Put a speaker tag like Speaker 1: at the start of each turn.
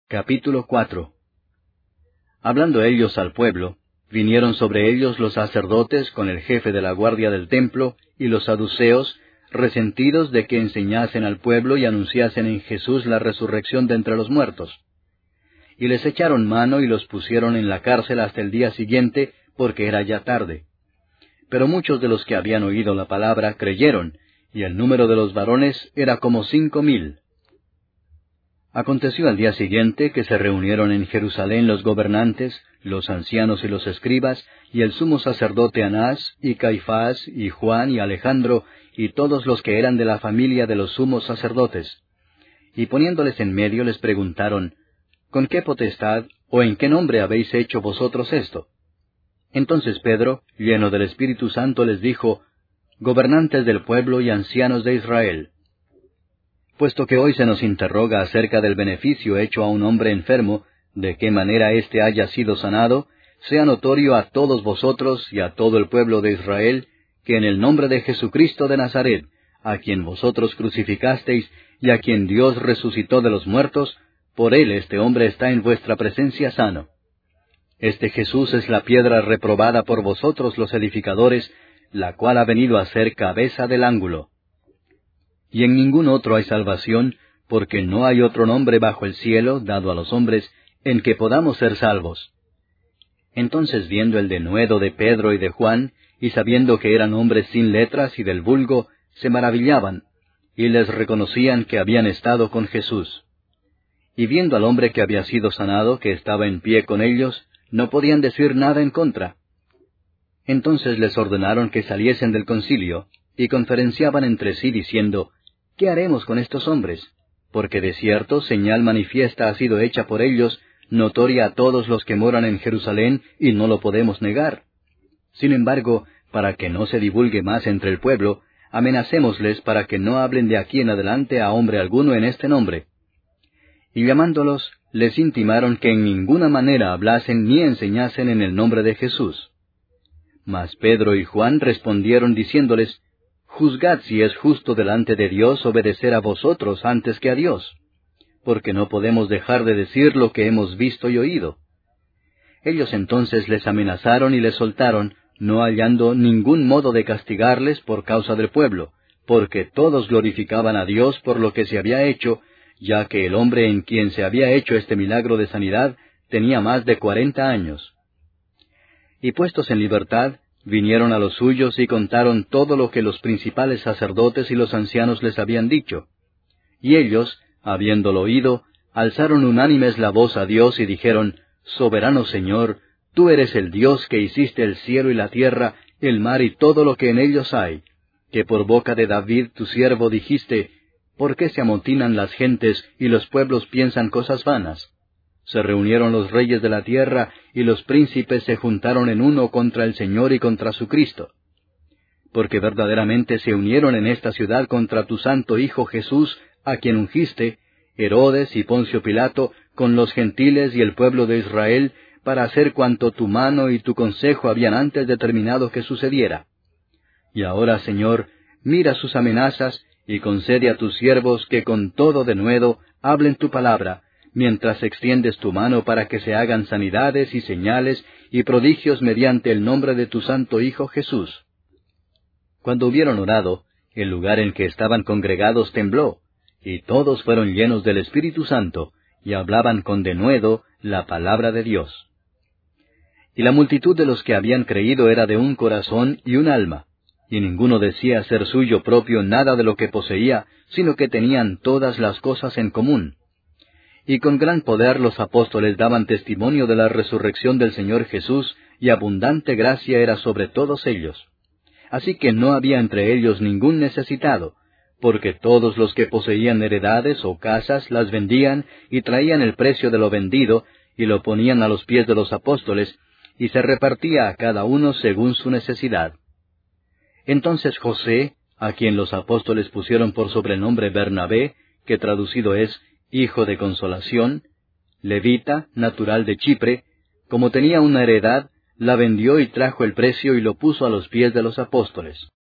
Speaker 1: Capítulo 4. Hablando ellos al pueblo, vinieron sobre ellos los sacerdotes con el jefe de la guardia del templo y los saduceos, resentidos de que enseñasen al pueblo y anunciasen en Jesús la resurrección de entre los muertos. Y les echaron mano y los pusieron en la cárcel hasta el día siguiente, porque era ya tarde. Pero muchos de los que habían oído la palabra creyeron, y el número de los varones era como 5,000. Aconteció al día siguiente que se reunieron en Jerusalén los gobernantes, los ancianos y los escribas, y el sumo sacerdote Anás, y Caifás, y Juan, y Alejandro, y todos los que eran de la familia de los sumos sacerdotes. Y poniéndoles en medio les preguntaron, ¿con qué potestad o en qué nombre habéis hecho vosotros esto? Entonces Pedro, lleno del Espíritu Santo, les dijo, Gobernantes del pueblo y ancianos de Israel, puesto que hoy se nos interroga acerca del beneficio hecho a un hombre enfermo, de qué manera éste haya sido sanado, sea notorio a todos vosotros y a todo el pueblo de Israel, que en el nombre de Jesucristo de Nazaret, a quien vosotros crucificasteis y a quien Dios resucitó de los muertos, por él este hombre está en vuestra presencia sano. Este Jesús es la piedra reprobada por vosotros los edificadores, la cual ha venido a ser cabeza del ángulo. Y en ningún otro hay salvación, porque no hay otro nombre bajo el cielo dado a los hombres en que podamos ser salvos. Entonces, viendo el denuedo de Pedro y de Juan, y sabiendo que eran hombres sin letras y del vulgo, se maravillaban, y les reconocían que habían estado con Jesús. Y viendo al hombre que había sido sanado, que estaba en pie con ellos, no podían decir nada en contra. Entonces les ordenaron que saliesen del concilio, y conferenciaban entre sí diciendo, ¿qué haremos con estos hombres? Porque de cierto señal manifiesta ha sido hecha por ellos, notoria a todos los que moran en Jerusalén, y no lo podemos negar. Sin embargo, para que no se divulgue más entre el pueblo, amenacémosles para que no hablen de aquí en adelante a hombre alguno en este nombre. Y llamándolos, les intimaron que en ninguna manera hablasen ni enseñasen en el nombre de Jesús. Mas Pedro y Juan respondieron diciéndoles, Juzgad si es justo delante de Dios obedecer a vosotros antes que a Dios, porque no podemos dejar de decir lo que hemos visto y oído. Ellos entonces les amenazaron y les soltaron, no hallando ningún modo de castigarles por causa del pueblo, porque todos glorificaban a Dios por lo que se había hecho, ya que el hombre en quien se había hecho este milagro de sanidad tenía más de 40 años. Y puestos en libertad, vinieron a los suyos y contaron todo lo que los principales sacerdotes y los ancianos les habían dicho. Y ellos, habiéndolo oído, alzaron unánimes la voz a Dios y dijeron, Soberano Señor, tú eres el Dios que hiciste el cielo y la tierra, el mar y todo lo que en ellos hay, que por boca de David tu siervo dijiste, ¿por qué se amotinan las gentes y los pueblos piensan cosas vanas? Se reunieron los reyes de la tierra, y los príncipes se juntaron en uno contra el Señor y contra su Cristo. Porque verdaderamente se unieron en esta ciudad contra tu santo Hijo Jesús, a quien ungiste, Herodes y Poncio Pilato, con los gentiles y el pueblo de Israel, para hacer cuanto tu mano y tu consejo habían antes determinado que sucediera. Y ahora, Señor, mira sus amenazas, y concede a tus siervos que con todo denuedo hablen tu palabra, mientras extiendes tu mano para que se hagan sanidades y señales y prodigios mediante el nombre de tu santo Hijo Jesús. Cuando hubieron orado, el lugar en que estaban congregados tembló, y todos fueron llenos del Espíritu Santo, y hablaban con denuedo la palabra de Dios. Y la multitud de los que habían creído era de un corazón y un alma, y ninguno decía ser suyo propio nada de lo que poseía, sino que tenían todas las cosas en común. Y con gran poder los apóstoles daban testimonio de la resurrección del Señor Jesús, y abundante gracia era sobre todos ellos. Así que no había entre ellos ningún necesitado, porque todos los que poseían heredades o casas las vendían y traían el precio de lo vendido, y lo ponían a los pies de los apóstoles, y se repartía a cada uno según su necesidad. Entonces José, a quien los apóstoles pusieron por sobrenombre Bernabé, que traducido es Hijo de Consolación, levita, natural de Chipre, como tenía una heredad, la vendió y trajo el precio y lo puso a los pies de los apóstoles.